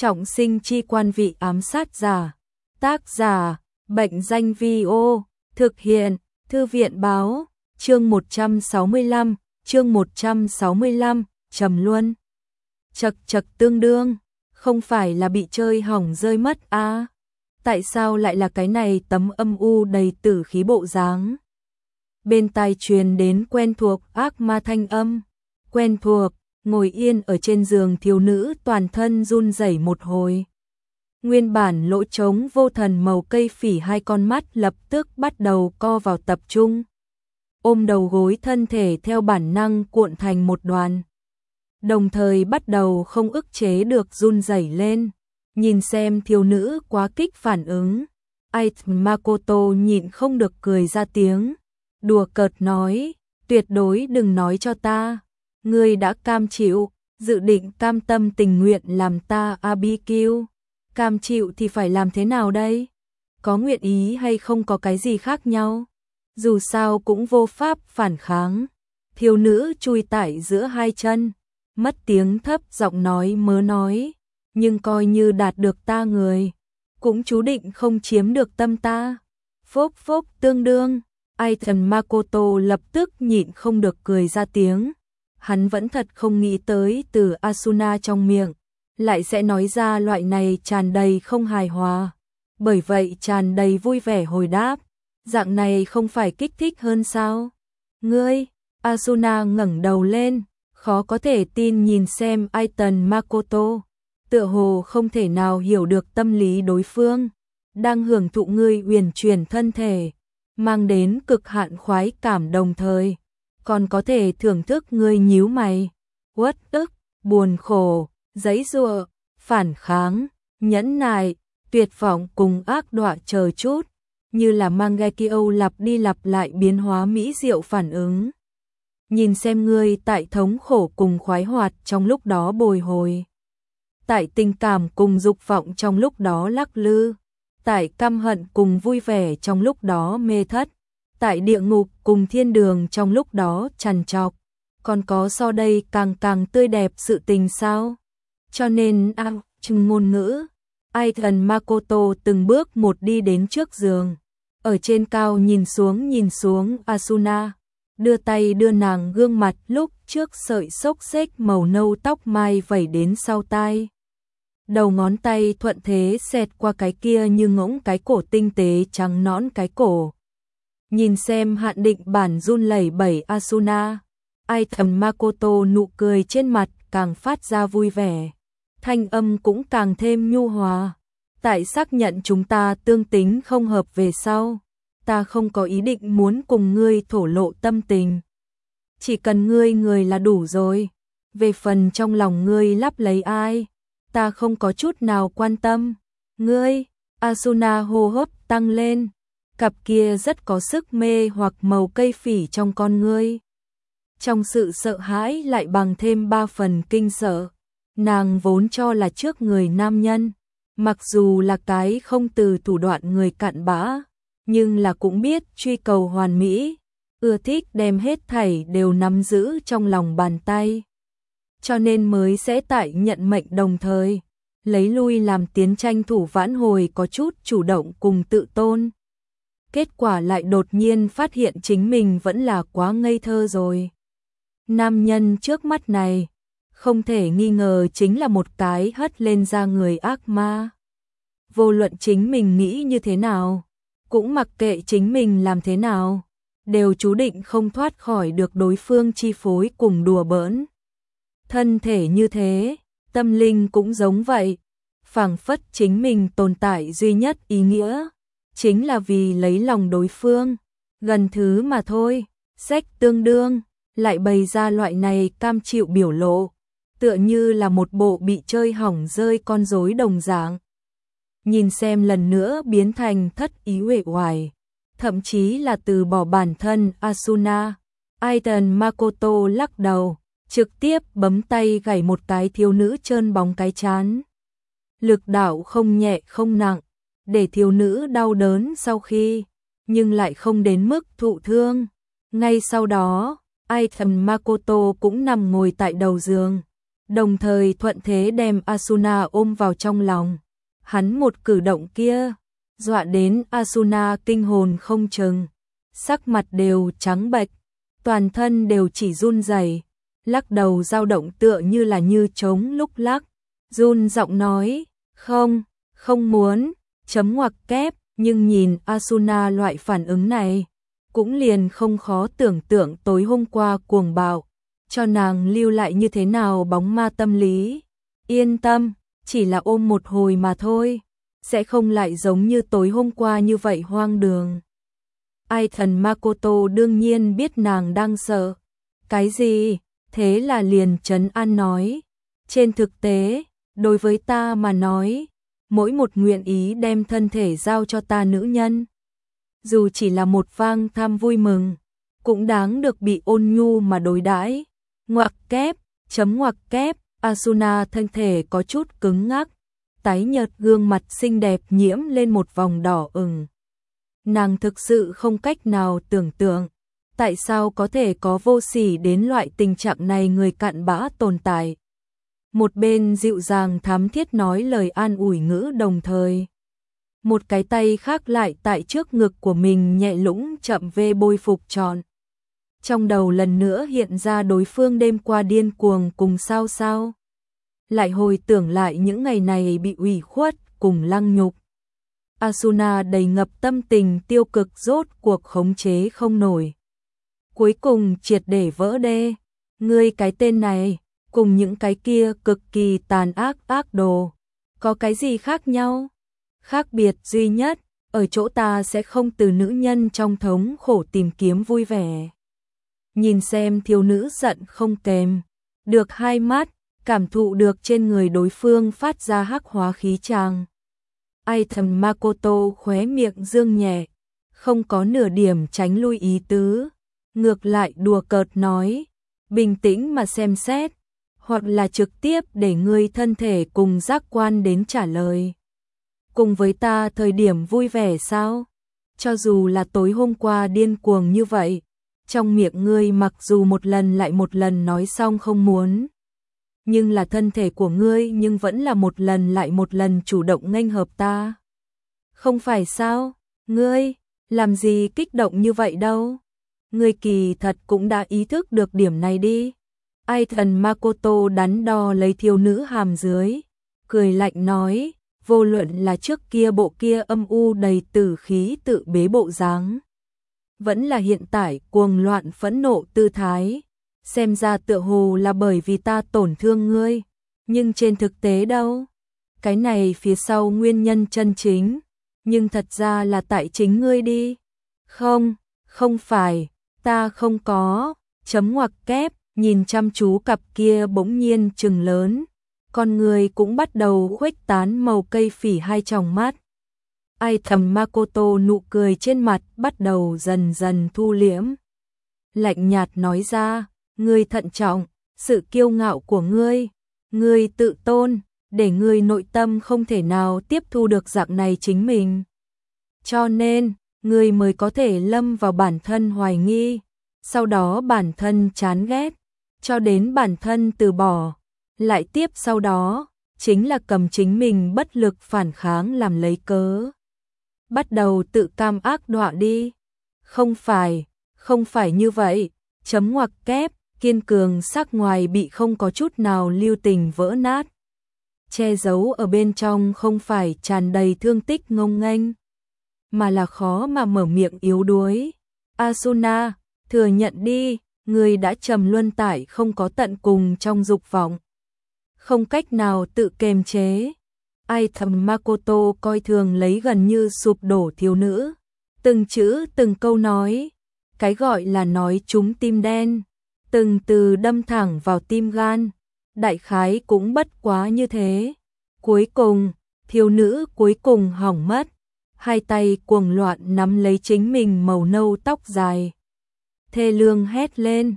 Trọng sinh chi quan vị ám sát giả. Tác giả, Bệnh danh Vi-ô. Thực hiện, Thư viện báo. Chương 165, chương 165, Trầm Luân. Chật chật tương đương, không phải là bị chơi hỏng rơi mất à? Tại sao lại là cái này tấm âm u đầy tử khí bộ dáng? Bên tai truyền đến quen thuộc ác ma thanh âm. Quen thuộc, ngồi yên ở trên giường thiếu nữ toàn thân run rẩy một hồi. Nguyên bản lỗ trống vô thần màu cây phỉ hai con mắt lập tức bắt đầu co vào tập trung. Ôm đầu gối thân thể theo bản năng cuộn thành một đoàn. Đồng thời bắt đầu không ức chế được run rẩy lên. Nhìn xem thiếu nữ quá kích phản ứng. Makoto nhịn không được cười ra tiếng. Đùa cợt nói, tuyệt đối đừng nói cho ta. Ngươi đã cam chịu, dự định cam tâm tình nguyện làm ta BBQ. Cam chịu thì phải làm thế nào đây? Có nguyện ý hay không có cái gì khác nhau? Dù sao cũng vô pháp phản kháng. Thiếu nữ chui tại giữa hai chân, mất tiếng thấp giọng nói mớ nói. Nhưng coi như đạt được ta người, cũng chú định không chiếm được tâm ta. Phốc phốc tương đương. Makoto lập tức nhịn không được cười ra tiếng. Hắn vẫn thật không nghĩ tới từ Asuna trong miệng lại sẽ nói ra loại này tràn đầy không hài hòa. Bởi vậy tràn đầy vui vẻ hồi đáp, dạng này không phải kích thích hơn sao? Ngươi, Asuna ngẩng đầu lên, khó có thể tin nhìn xem Makoto, tựa hồ không thể nào hiểu được tâm lý đối phương, đang hưởng thụ ngươi uyển chuyển thân thể, mang đến cực hạn khoái cảm đồng thời, còn có thể thưởng thức ngươi nhíu mày, uất ức, buồn khổ, giãy giụa, phản kháng, nhẫn nại, tuyệt vọng cùng ác đọa chờ chút, như là Mangekyo lặp đi lặp lại biến hóa mỹ diệu phản ứng. Nhìn xem ngươi tại thống khổ cùng khoái hoạt trong lúc đó bồi hồi, tại tình cảm cùng dục vọng trong lúc đó lắc lư, tại căm hận cùng vui vẻ trong lúc đó mê thất, tại địa ngục cùng thiên đường trong lúc đó trằn trọc, còn có so đây càng tươi đẹp sự tình sao? Cho nên chừng ngôn ngữ, Makoto từng bước một đi đến trước giường, ở trên cao nhìn xuống Asuna, đưa tay đưa nàng gương mặt lúc trước sợi xốc xếch màu nâu tóc mai vẩy đến sau tai. Đầu ngón tay thuận thế xẹt qua cái kia như ngỗng cái cổ tinh tế trắng nõn cái cổ. Nhìn xem hạn định bản run lẩy bẩy Asuna, Makoto nụ cười trên mặt càng phát ra vui vẻ. Thanh âm cũng càng thêm nhu hòa. Tại xác nhận chúng ta tương tính không hợp về sau, ta không có ý định muốn cùng ngươi thổ lộ tâm tình. Chỉ cần ngươi người là đủ rồi. Về phần trong lòng ngươi lắp lấy ai, ta không có chút nào quan tâm. Ngươi, Asuna hô hấp tăng lên, cặp kia rất có sức mê hoặc màu cây phỉ trong con ngươi. Trong sự sợ hãi lại bằng thêm 3 phần kinh sợ. Nàng vốn cho là trước người nam nhân, mặc dù là cái không từ thủ đoạn người cặn bã, nhưng là cũng biết truy cầu hoàn mỹ, ưa thích đem hết thảy đều nắm giữ trong lòng bàn tay. Cho nên mới sẽ tại nhận mệnh đồng thời, lấy lui làm tiến tranh thủ vãn hồi có chút chủ động cùng tự tôn. Kết quả lại đột nhiên phát hiện chính mình vẫn là quá ngây thơ rồi. Nam nhân trước mắt này, không thể nghi ngờ chính là một cái hất lên ra người ác ma. Vô luận chính mình nghĩ như thế nào, cũng mặc kệ chính mình làm thế nào, đều chú định không thoát khỏi được đối phương chi phối cùng đùa bỡn. Thân thể như thế, tâm linh cũng giống vậy, phảng phất chính mình tồn tại duy nhất ý nghĩa, chính là vì lấy lòng đối phương, gần thứ mà thôi, sách tương đương, lại bày ra loại này cam chịu biểu lộ, tựa như là một bộ bị chơi hỏng rơi con rối đồng dạng. Nhìn xem lần nữa biến thành thất ý uể oải, thậm chí là từ bỏ bản thân Asuna, Makoto lắc đầu, trực tiếp bấm tay gảy một cái thiếu nữ trơn bóng cái trán. Lực đạo không nhẹ không nặng, để thiếu nữ đau đớn sau khi, nhưng lại không đến mức thụ thương. Ngay sau đó, Makoto cũng nằm ngồi tại đầu giường, đồng thời thuận thế đem Asuna ôm vào trong lòng. Hắn một cử động kia, dọa đến Asuna kinh hồn không chừng, sắc mặt đều trắng bệch, toàn thân đều chỉ run rẩy, lắc đầu dao động tựa như là như trống lúc lắc, run giọng nói, không, không muốn, chấm ngoặc kép, nhưng nhìn Asuna loại phản ứng này, cũng liền không khó tưởng tượng tối hôm qua cuồng bạo, cho nàng lưu lại như thế nào bóng ma tâm lý. Yên tâm, chỉ là ôm một hồi mà thôi, sẽ không lại giống như tối hôm qua như vậy hoang đường. Ai thần Makoto đương nhiên biết nàng đang sợ. Cái gì? Thế là liền trấn an nói. Trên thực tế, đối với ta mà nói, mỗi một nguyện ý đem thân thể giao cho ta nữ nhân, dù chỉ là một vang tham vui mừng, cũng đáng được bị ôn nhu mà đối đãi. Ngoặc kép, chấm ngoặc kép, Asuna thân thể có chút cứng ngắc, tái nhợt gương mặt xinh đẹp nhiễm lên một vòng đỏ ửng. Nàng thực sự không cách nào tưởng tượng, tại sao có thể có vô sỉ đến loại tình trạng này người cặn bã tồn tại. Một bên dịu dàng thắm thiết nói lời an ủi ngữ đồng thời. Một cái tay khác lại tại trước ngực của mình nhẹ lũng chậm về bôi phục tròn. Trong đầu lần nữa hiện ra đối phương đêm qua điên cuồng cùng sao sao. Lại hồi tưởng lại những ngày này bị ủy khuất cùng lăng nhục. Asuna đầy ngập tâm tình tiêu cực rốt cuộc khống chế không nổi. Cuối cùng triệt để vỡ đê. Ngươi cái tên này, cùng những cái kia cực kỳ tàn ác đồ, có cái gì khác nhau? Khác biệt duy nhất, ở chỗ ta sẽ không từ nữ nhân trong thống khổ tìm kiếm vui vẻ. Nhìn xem thiếu nữ giận không kềm, được hai mắt, cảm thụ được trên người đối phương phát ra hắc hóa khí tràng. Ai thầm Makoto khóe miệng dương nhẹ, không có nửa điểm tránh lui ý tứ, ngược lại đùa cợt nói, bình tĩnh mà xem xét, hoặc là trực tiếp để ngươi thân thể cùng giác quan đến trả lời. Cùng với ta thời điểm vui vẻ sao? Cho dù là tối hôm qua điên cuồng như vậy, trong miệng ngươi mặc dù một lần lại một lần nói xong không muốn, nhưng là thân thể của ngươi nhưng vẫn là một lần lại một lần chủ động nghênh hợp ta. Không phải sao? Ngươi, làm gì kích động như vậy đâu? Ngươi kỳ thật cũng đã ý thức được điểm này đi. Ai thần Makoto đắn đo lấy thiếu nữ hàm dưới, cười lạnh nói, vô luận là trước kia bộ kia âm u đầy tử khí tự bế bộ dáng, vẫn là hiện tại cuồng loạn phẫn nộ tư thái, xem ra tựa hồ là bởi vì ta tổn thương ngươi, nhưng trên thực tế đâu? Cái này phía sau nguyên nhân chân chính, nhưng thật ra là tại chính ngươi đi. Không, không phải, ta không có, chấm ngoặc kép, nhìn chăm chú cặp kia bỗng nhiên trừng lớn, con người cũng bắt đầu khuếch tán màu cây phỉ hai tròng mắt. Ai thầm Makoto nụ cười trên mặt bắt đầu dần dần thu liễm. Lạnh nhạt nói ra, ngươi thận trọng, sự kiêu ngạo của ngươi tự tôn, để ngươi nội tâm không thể nào tiếp thu được dạng này chính mình. Cho nên, ngươi mới có thể lâm vào bản thân hoài nghi, sau đó bản thân chán ghét, cho đến bản thân từ bỏ, lại tiếp sau đó, chính là cầm chính mình bất lực phản kháng làm lấy cớ. Bắt đầu tự cam ác đọa đi. Không phải như vậy, chấm ngoặc kép, kiên cường sắc ngoài bị không có chút nào lưu tình vỡ nát. Che giấu ở bên trong không phải tràn đầy thương tích ngông nghênh, mà là khó mà mở miệng yếu đuối. Asuna, thừa nhận đi, người đã trầm luân tại không có tận cùng trong dục vọng, không cách nào tự kiềm chế. Ai thầm Makoto coi thường lấy gần như sụp đổ thiếu nữ, từng chữ từng câu nói, cái gọi là nói trúng tim đen, từng từ đâm thẳng vào tim gan, đại khái cũng bất quá như thế. Cuối cùng, thiếu nữ cuối cùng hỏng mất, hai tay cuồng loạn nắm lấy chính mình màu nâu tóc dài. Thê lương hét lên,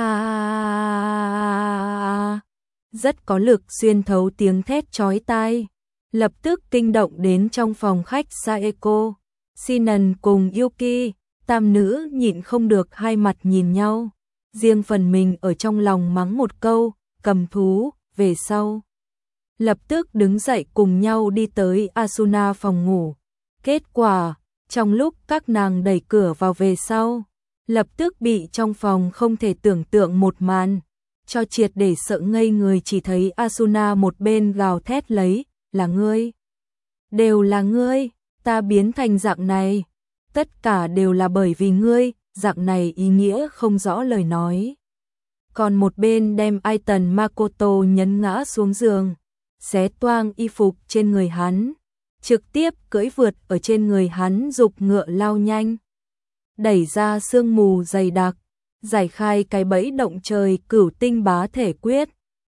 rất có lực xuyên thấu tiếng thét chói tai, lập tức kinh động đến trong phòng khách Saeko. Shinan cùng Yuki, tam nữ nhịn không được hai mặt nhìn nhau, riêng phần mình ở trong lòng mắng một câu, cầm thú, về sau. Lập tức đứng dậy cùng nhau đi tới Asuna phòng ngủ. Kết quả, trong lúc các nàng đẩy cửa vào về sau, lập tức bị trong phòng không thể tưởng tượng một màn, cho triệt để sợ ngây người. Chỉ thấy Asuna một bên gào thét lấy, là ngươi, đều là ngươi, ta biến thành dạng này, tất cả đều là bởi vì ngươi, dạng này ý nghĩa không rõ lời nói. Còn một bên đem Aiton Makoto nhấn ngã xuống giường, xé toang y phục trên người hắn, trực tiếp cưỡi vượt ở trên người hắn dục ngựa lao nhanh. Đẩy ra sương mù dày đặc, giải khai cái bẫy động trời Cửu Tinh Bá Thể Quyết,